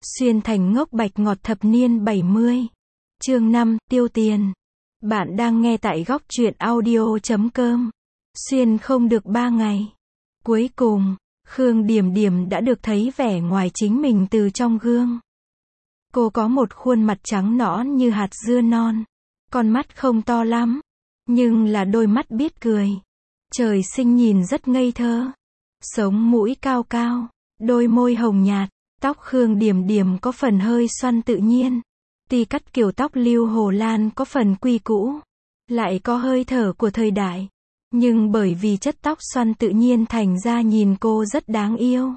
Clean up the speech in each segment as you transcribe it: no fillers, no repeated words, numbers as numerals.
Xuyên thành ngốc bạch ngọt thập niên 70. Chương 5, tiêu tiền. Bạn đang nghe tại góc truyện audio.com. Xuyên không được 3 ngày. Cuối cùng, Khương Điềm Điềm đã được thấy vẻ ngoài chính mình từ trong gương. Cô có một khuôn mặt trắng nõn như hạt dưa non. Con mắt không to lắm, nhưng là đôi mắt biết cười. Trời sinh nhìn rất ngây thơ. Sống mũi cao cao, đôi môi hồng nhạt. Tóc Khương Điềm Điềm có phần hơi xoăn tự nhiên. Tuy cắt kiểu tóc Lưu Hồ Lan có phần quy cũ, lại có hơi thở của thời đại. Nhưng bởi vì chất tóc xoăn tự nhiên thành ra nhìn cô rất đáng yêu.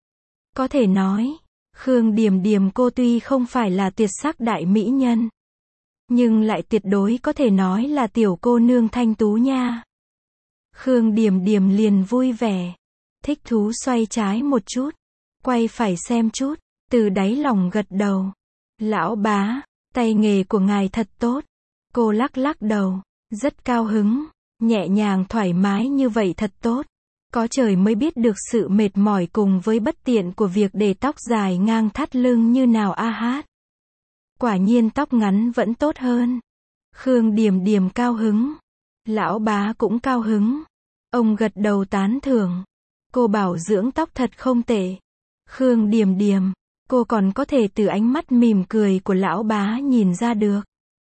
Có thể nói, Khương Điềm Điềm cô tuy không phải là tuyệt sắc đại mỹ nhân, nhưng lại tuyệt đối có thể nói là tiểu cô nương thanh tú nha. Khương Điềm Điềm liền vui vẻ, thích thú xoay trái một chút, quay phải xem chút, từ đáy lòng gật đầu. Lão bá, tay nghề của ngài thật tốt. Cô lắc lắc đầu, rất cao hứng, nhẹ nhàng thoải mái như vậy thật tốt. Có trời mới biết được sự mệt mỏi cùng với bất tiện của việc để tóc dài ngang thắt lưng như nào a hát. Quả nhiên tóc ngắn vẫn tốt hơn. Khương Điềm Điềm cao hứng. Lão bá cũng cao hứng. Ông gật đầu tán thưởng. Cô bảo dưỡng tóc thật không tệ. Khương Điềm Điềm, cô còn có thể từ ánh mắt mỉm cười của lão bá nhìn ra được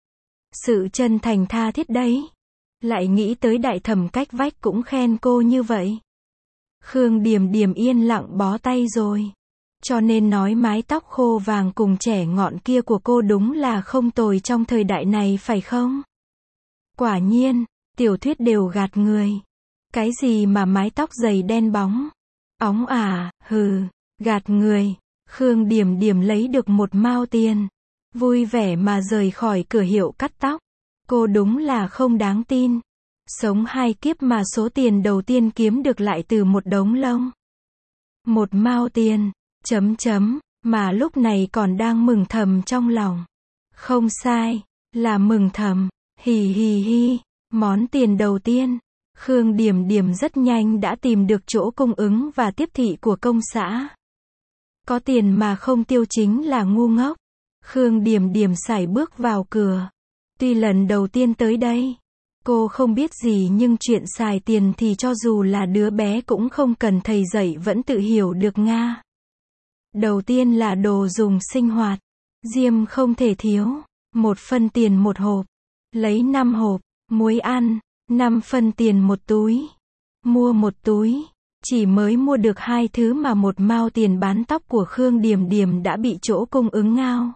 sự chân thành tha thiết đấy. Lại nghĩ tới đại thẩm cách vách cũng khen cô như vậy. Khương Điềm Điềm yên lặng bó tay rồi. Cho nên nói mái tóc khô vàng cùng trẻ ngọn kia của cô đúng là không tồi trong thời đại này phải không? Quả nhiên, tiểu thuyết đều gạt người. Cái gì mà mái tóc dày đen bóng? Óng à, hừ, gạt người. Khương Điềm Điềm lấy được một mao tiền. Vui vẻ mà rời khỏi cửa hiệu cắt tóc. Cô đúng là không đáng tin. Sống 2 kiếp mà số tiền đầu tiên kiếm được lại từ một đống lông. 1 mao tiền, mà lúc này còn đang mừng thầm trong lòng. Không sai, là mừng thầm, hì hì hi, món tiền đầu tiên. Khương Điềm Điềm rất nhanh đã tìm được chỗ cung ứng và tiếp thị của công xã. Có tiền mà không tiêu chính là ngu ngốc. Khương Điềm Điềm sải bước vào cửa. Tuy lần đầu tiên tới đây, cô không biết gì nhưng chuyện xài tiền thì cho dù là đứa bé cũng không cần thầy dạy vẫn tự hiểu được nga. Đầu tiên là đồ dùng sinh hoạt. Diêm không thể thiếu. 1 phân tiền 1 hộp. Lấy 5 hộp. Muối ăn. 5 phân tiền 1 túi. Mua 1 túi. Chỉ mới mua được 2 thứ mà 1 mao tiền bán tóc của Khương Điềm Điềm đã bị chỗ cung ứng ngao.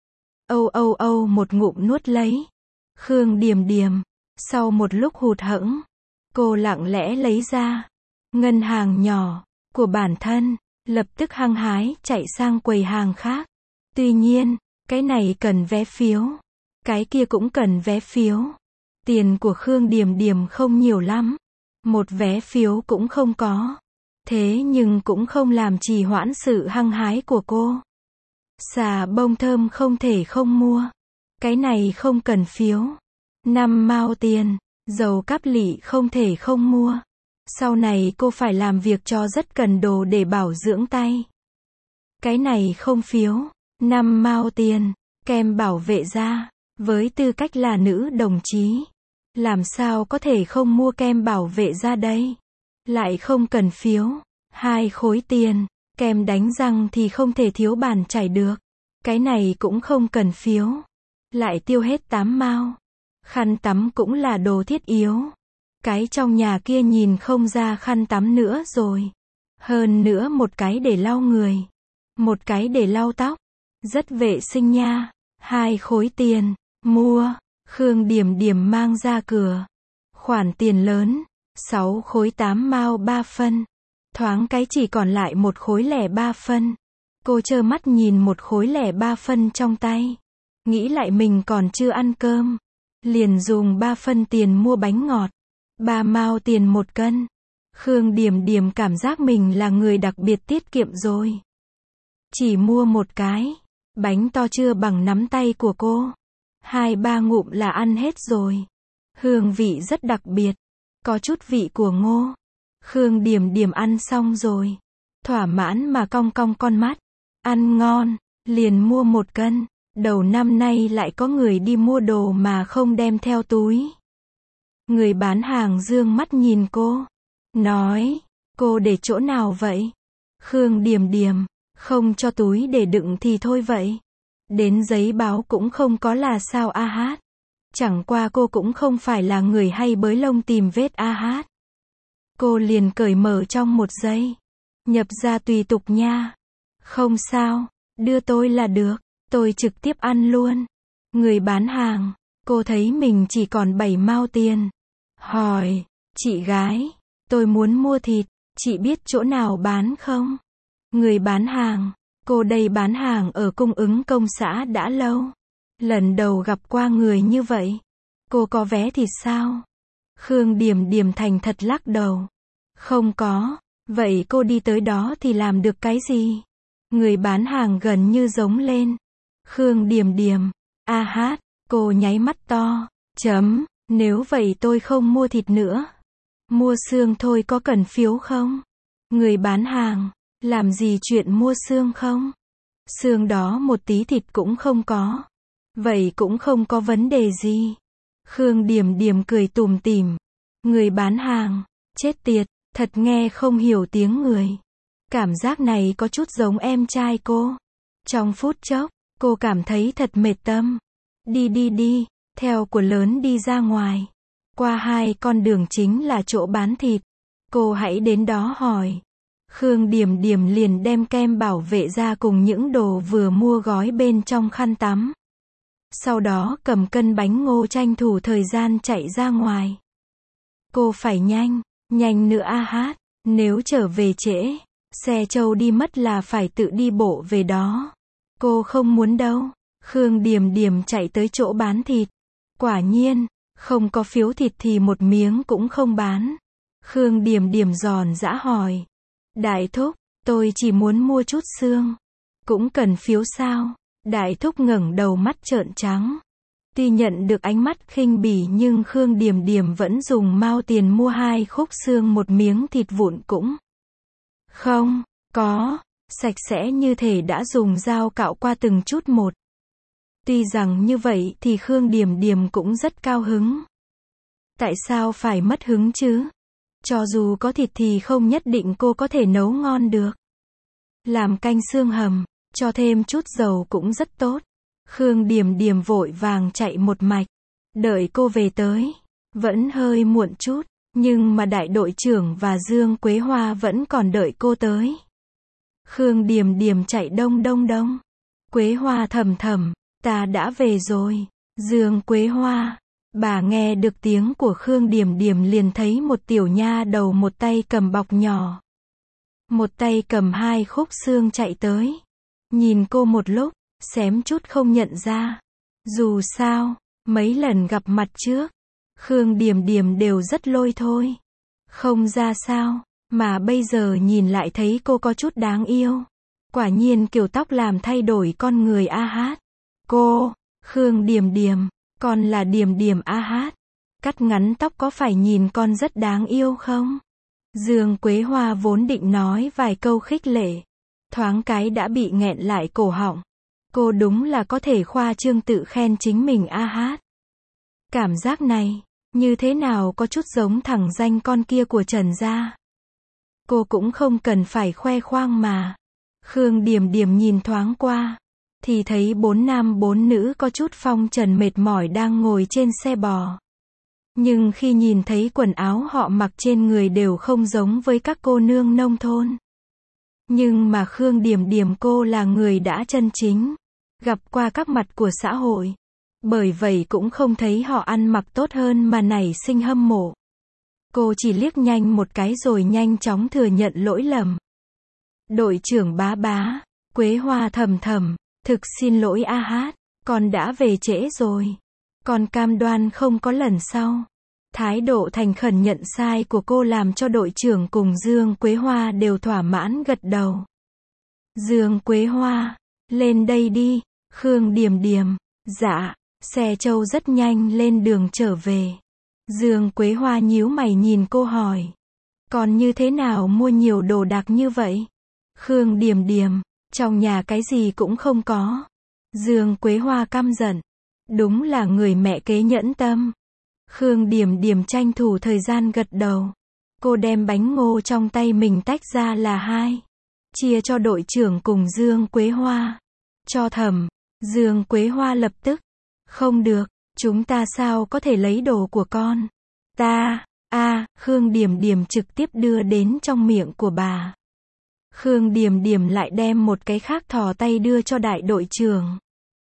Âu một ngụm nuốt lấy. Khương Điềm Điềm, sau một lúc hụt hẫng, cô lặng lẽ lấy ra ngân hàng nhỏ của bản thân, lập tức hăng hái chạy sang quầy hàng khác. Tuy nhiên, cái này cần vé phiếu, cái kia cũng cần vé phiếu. Tiền của Khương Điềm Điềm không nhiều lắm, 1 vé phiếu cũng không có. Thế nhưng cũng không làm trì hoãn sự hăng hái của cô. Xà bông thơm không thể không mua. Cái này không cần phiếu. 5 mao tiền. Dầu cáp lị không thể không mua. Sau này cô phải làm việc cho rất cần đồ để bảo dưỡng tay. Cái này không phiếu. 5 mao tiền. Kem bảo vệ da. Với tư cách là nữ đồng chí, làm sao có thể không mua kem bảo vệ da đây? Lại không cần phiếu. 2 khối tiền. Kem đánh răng thì không thể thiếu bàn chải được. Cái này cũng không cần phiếu. Lại tiêu hết 8 mao. Khăn tắm cũng là đồ thiết yếu. Cái trong nhà kia nhìn không ra khăn tắm nữa rồi. Hơn nữa 1 cái để lau người. 1 cái để lau tóc. Rất vệ sinh nha. 2 khối tiền. Mua. Khương Điềm Điềm mang ra cửa. Khoản tiền lớn. 6 khối 8 mao 3 phân. Thoáng cái chỉ còn lại 1 khối lẻ 3 phân. Cô trơ mắt nhìn 1 khối lẻ 3 phân trong tay. Nghĩ lại mình còn chưa ăn cơm. Liền dùng 3 phân tiền mua bánh ngọt. 3 mao tiền 1 cân. Khương Điềm Điềm cảm giác mình là người đặc biệt tiết kiệm rồi. Chỉ mua 1 cái. Bánh to chưa bằng nắm tay của cô. 2-3 ngụm là ăn hết rồi. Hương vị rất đặc biệt. Có chút vị của ngô. Khương Điềm Điềm ăn xong rồi. Thỏa mãn mà cong cong con mắt. Ăn ngon. liền mua 1 cân. Đầu năm nay lại có người đi mua đồ mà không đem theo túi. Người bán hàng dương mắt nhìn cô, nói, cô để chỗ nào vậy? Khương Điềm Điềm, không cho túi để đựng thì thôi vậy. Đến giấy báo cũng không có là sao a hát. Chẳng qua cô cũng không phải là người hay bới lông tìm vết a hát. Cô liền cởi mở trong 1 giây. Nhập ra tùy tục nha. Không sao, đưa tôi là được, tôi trực tiếp ăn luôn. Người bán hàng, cô thấy mình chỉ còn 7 mao tiền. Hỏi, chị gái, tôi muốn mua thịt, chị biết chỗ nào bán không? Người bán hàng, cô đây bán hàng ở cung ứng công xã đã lâu. Lần đầu gặp qua người như vậy. Cô có vé thịt sao? Khương Điềm Điềm thành thật lắc đầu. Không có, vậy cô đi tới đó thì làm được cái gì? Người bán hàng gần như giống lên. Khương Điềm Điềm, a hát, cô nháy mắt to, nếu vậy tôi không mua thịt nữa. Mua xương thôi có cần phiếu không? Người bán hàng, làm gì chuyện mua xương không? Xương đó một tí thịt cũng không có. Vậy cũng không có vấn đề gì. Khương Điềm Điềm cười tủm tỉm. Người bán hàng, chết tiệt, thật nghe không hiểu tiếng người. Cảm giác này có chút giống em trai cô. Trong phút chốc, cô cảm thấy thật mệt tâm. Đi, theo của lớn đi ra ngoài. Qua 2 con đường chính là chỗ bán thịt. Cô hãy đến đó hỏi. Khương Điềm Điềm liền đem kem bảo vệ ra cùng những đồ vừa mua gói bên trong khăn tắm. Sau đó cầm cân bánh ngô tranh thủ thời gian chạy ra ngoài. Cô phải nhanh nữa a hát. Nếu trở về trễ, xe trâu đi mất là phải tự đi bộ về đó. Cô không muốn đâu. Khương Điềm Điềm chạy tới chỗ bán thịt. Quả nhiên, không có phiếu thịt thì 1 miếng cũng không bán. Khương Điềm Điềm giòn giã hỏi. Đại thúc, tôi chỉ muốn mua chút xương. Cũng cần phiếu sao? Đại thúc ngẩng đầu mắt trợn trắng. Tuy nhận được ánh mắt khinh bỉ nhưng Khương Điềm Điềm vẫn dùng mao tiền mua 2 khúc xương 1 miếng thịt vụn cũng không có, sạch sẽ như thể đã dùng dao cạo qua từng chút một. Tuy rằng như vậy thì Khương Điềm Điềm cũng rất cao hứng. Tại sao phải mất hứng chứ? Cho dù có thịt thì không nhất định cô có thể nấu ngon được. Làm canh xương hầm, cho thêm chút dầu cũng rất tốt. Khương Điềm Điềm vội vàng chạy một mạch. Đợi cô về tới, vẫn hơi muộn chút, nhưng mà đại đội trưởng và Dương Quế Hoa vẫn còn đợi cô tới. Khương Điềm Điềm chạy đông. Quế Hoa thầm thầm, ta đã về rồi. Dương Quế Hoa, bà nghe được tiếng của Khương Điềm Điềm liền thấy một tiểu nha đầu một tay cầm bọc nhỏ, một tay cầm 2 khúc xương chạy tới. Nhìn cô một lúc, xém chút không nhận ra. Dù sao, mấy lần gặp mặt trước, Khương Điềm Điềm đều rất lôi thôi. Không ra sao, mà bây giờ nhìn lại thấy cô có chút đáng yêu. Quả nhiên kiểu tóc làm thay đổi con người a hát. Cô, Khương Điềm Điềm, con là Điềm Điềm a hát. Cắt ngắn tóc có phải nhìn con rất đáng yêu không? Dương Quế Hoa vốn định nói vài câu khích lệ, thoáng cái đã bị nghẹn lại cổ họng. Cô đúng là có thể khoa trương tự khen chính mình a hát. Cảm giác này, như thế nào có chút giống thằng danh con kia của Trần gia. Cô cũng không cần phải khoe khoang mà. Khương Điềm Điềm nhìn thoáng qua, thì thấy 4 nam 4 nữ có chút phong trần mệt mỏi đang ngồi trên xe bò. Nhưng khi nhìn thấy quần áo họ mặc trên người đều không giống với các cô nương nông thôn. Nhưng mà Khương Điềm Điềm cô là người đã chân chính gặp qua các mặt của xã hội. Bởi vậy cũng không thấy họ ăn mặc tốt hơn mà nảy sinh hâm mộ. Cô chỉ liếc nhanh một cái rồi nhanh chóng thừa nhận lỗi lầm. Đội trưởng bá, Quế Hoa thầm thầm, thực xin lỗi a hát, con đã về trễ rồi. Con cam đoan không có lần sau. Thái độ thành khẩn nhận sai của cô làm cho đội trưởng cùng Dương Quế Hoa đều thỏa mãn gật đầu. Dương Quế Hoa, lên đây đi. Khương Điềm Điềm, dạ. Xe trâu rất nhanh lên đường trở về. Dương Quế Hoa nhíu mày nhìn cô hỏi. Còn như thế nào mua nhiều đồ đạc như vậy? Khương Điềm Điềm, Trong nhà cái gì cũng không có. Dương Quế Hoa căm giận. Đúng là người mẹ kế nhẫn tâm. Khương Điềm Điềm tranh thủ thời gian gật đầu. Cô đem bánh ngô trong tay mình tách ra là hai. Chia cho đội trưởng cùng Dương Quế Hoa. Cho Thẩm. Dương Quế Hoa lập tức. Không được, chúng ta sao có thể lấy đồ của con. Ta, Khương Điềm Điềm trực tiếp đưa đến trong miệng của bà. Khương Điềm Điềm lại đem một cái khác thò tay đưa cho đại đội trưởng.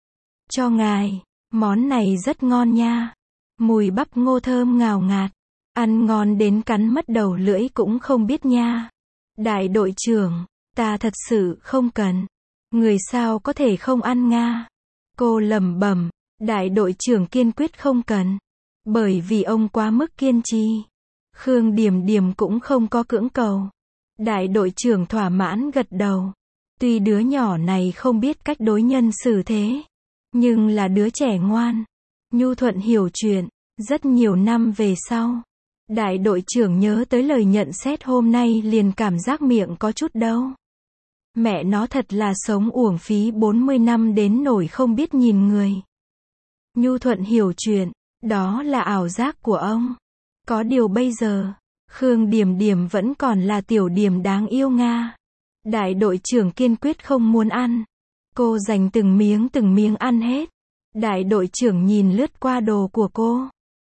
Cho ngài, món này rất ngon nha. Mùi bắp ngô thơm ngào ngạt. Ăn ngon đến cắn mất đầu lưỡi cũng không biết nha. Đại đội trưởng, ta thật sự không cần. Người sao có thể không ăn nga. Cô lẩm bẩm, đại đội trưởng kiên quyết không cần. Bởi vì ông quá mức kiên trì. Khương Điềm Điềm cũng không có cưỡng cầu. Đại đội trưởng thỏa mãn gật đầu. Tuy đứa nhỏ này không biết cách đối nhân xử thế, nhưng là đứa trẻ ngoan, nhu thuận hiểu chuyện. Rất nhiều năm về sau, đại đội trưởng nhớ tới lời nhận xét hôm nay liền cảm giác miệng có chút đau. Mẹ nó thật là sống uổng phí 40 năm đến nỗi không biết nhìn người. Nhu thuận hiểu chuyện, đó là ảo giác của ông. Có điều bây giờ, Khương Điềm Điềm vẫn còn là tiểu điềm đáng yêu nga. Đại đội trưởng kiên quyết không muốn ăn. Cô dành từng miếng ăn hết. Đại đội trưởng nhìn lướt qua đồ của cô.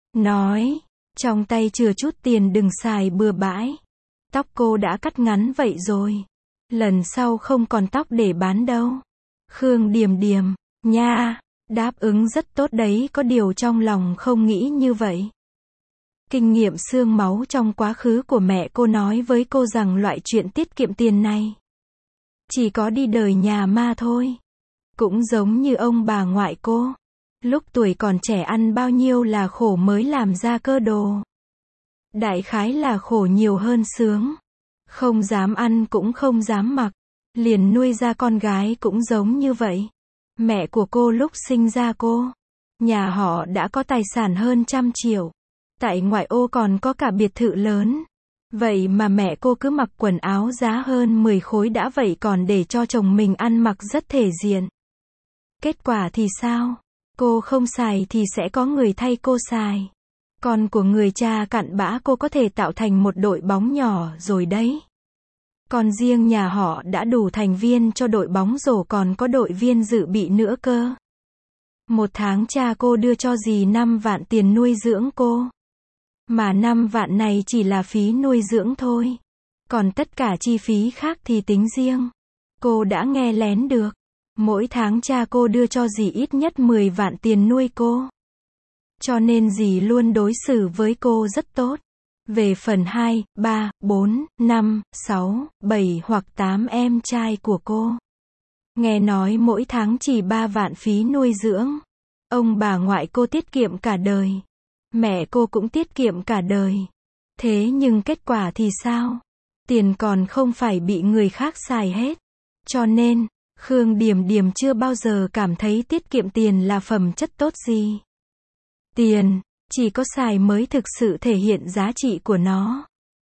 Nói, trong tay chừa chút tiền đừng xài bừa bãi. Tóc cô đã cắt ngắn vậy rồi. Lần sau không còn tóc để bán đâu. Khương Điềm Điềm, nha, đáp ứng rất tốt đấy, có điều trong lòng không nghĩ như vậy. Kinh nghiệm xương máu trong quá khứ của mẹ cô nói với cô rằng loại chuyện tiết kiệm tiền này chỉ có đi đời nhà ma thôi. Cũng giống như ông bà ngoại cô. Lúc tuổi còn trẻ ăn bao nhiêu là khổ mới làm ra cơ đồ. Đại khái là khổ nhiều hơn sướng. Không dám ăn cũng không dám mặc. Liền nuôi ra con gái cũng giống như vậy. Mẹ của cô lúc sinh ra cô, nhà họ đã có tài sản hơn 100 triệu. Tại ngoại ô còn có cả biệt thự lớn. Vậy mà mẹ cô cứ mặc quần áo giá hơn 10 khối đã vậy còn để cho chồng mình ăn mặc rất thể diện. Kết quả thì sao? Cô không xài thì sẽ có người thay cô xài. Con của người cha cặn bã cô có thể tạo thành một đội bóng nhỏ rồi đấy. Còn riêng nhà họ đã đủ thành viên cho đội bóng rổ còn có đội viên dự bị nữa cơ. Một tháng cha cô đưa cho dì 5 vạn tiền nuôi dưỡng cô. Mà 5 vạn này chỉ là phí nuôi dưỡng thôi. Còn tất cả chi phí khác thì tính riêng. Cô đã nghe lén được. Mỗi tháng cha cô đưa cho dì ít nhất 10 vạn tiền nuôi cô. Cho nên dì luôn đối xử với cô rất tốt. Về phần 2, 3, 4, 5, 6, 7 hoặc 8 em trai của cô, nghe nói mỗi tháng chỉ 3 vạn phí nuôi dưỡng. Ông bà ngoại cô tiết kiệm cả đời. Mẹ cô cũng tiết kiệm cả đời. Thế nhưng kết quả thì sao? Tiền còn không phải bị người khác xài hết. Cho nên, Khương Điềm Điềm chưa bao giờ cảm thấy tiết kiệm tiền là phẩm chất tốt gì. Tiền, chỉ có xài mới thực sự thể hiện giá trị của nó.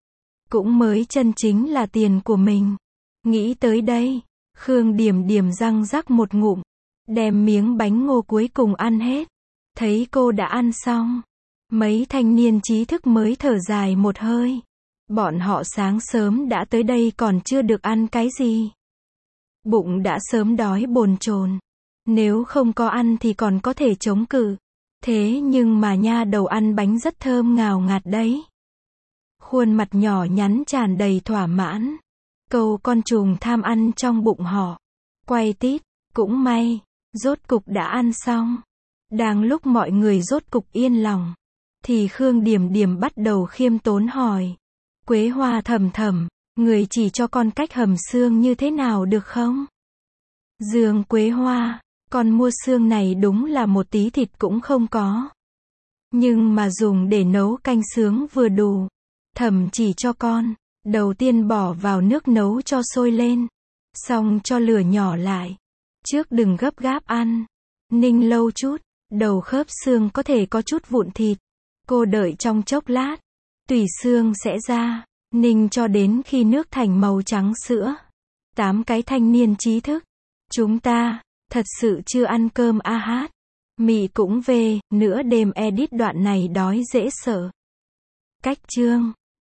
Cũng mới chân chính là tiền của mình. Nghĩ tới đây, Khương Điềm Điềm răng rắc một ngụm, đem miếng bánh ngô cuối cùng ăn hết. Thấy cô đã ăn xong, mấy thanh niên trí thức mới thở dài một hơi. Bọn họ sáng sớm đã tới đây còn chưa được ăn cái gì. Bụng đã sớm đói bồn chồn. Nếu không có ăn thì còn có thể chống cự. Thế nhưng mà nha đầu ăn bánh rất thơm ngào ngạt đấy. Khuôn mặt nhỏ nhắn tràn đầy thỏa mãn. Câu con trùng tham ăn trong bụng họ. Quay tít, cũng may, rốt cục đã ăn xong. Đang lúc mọi người rốt cục yên lòng, thì Khương Điềm Điềm bắt đầu khiêm tốn hỏi. Quế Hoa Thầm Thầm, người chỉ cho con cách hầm xương như thế nào được không? Dương Quế Hoa, con mua xương này đúng là một tí thịt cũng không có. Nhưng mà dùng để nấu canh sướng vừa đủ. Thầm chỉ cho con, đầu tiên bỏ vào nước nấu cho sôi lên. Xong cho lửa nhỏ lại. Trước đừng gấp gáp ăn. Ninh lâu chút, đầu khớp xương có thể có chút vụn thịt. Cô đợi trong chốc lát, tùy xương sẽ ra. Ninh cho đến khi nước thành màu trắng sữa. 8 cái thanh niên trí thức Chúng ta, thật sự chưa ăn cơm a hát. Mị cũng về, nửa đêm edit đoạn này đói dễ sợ. Cách chương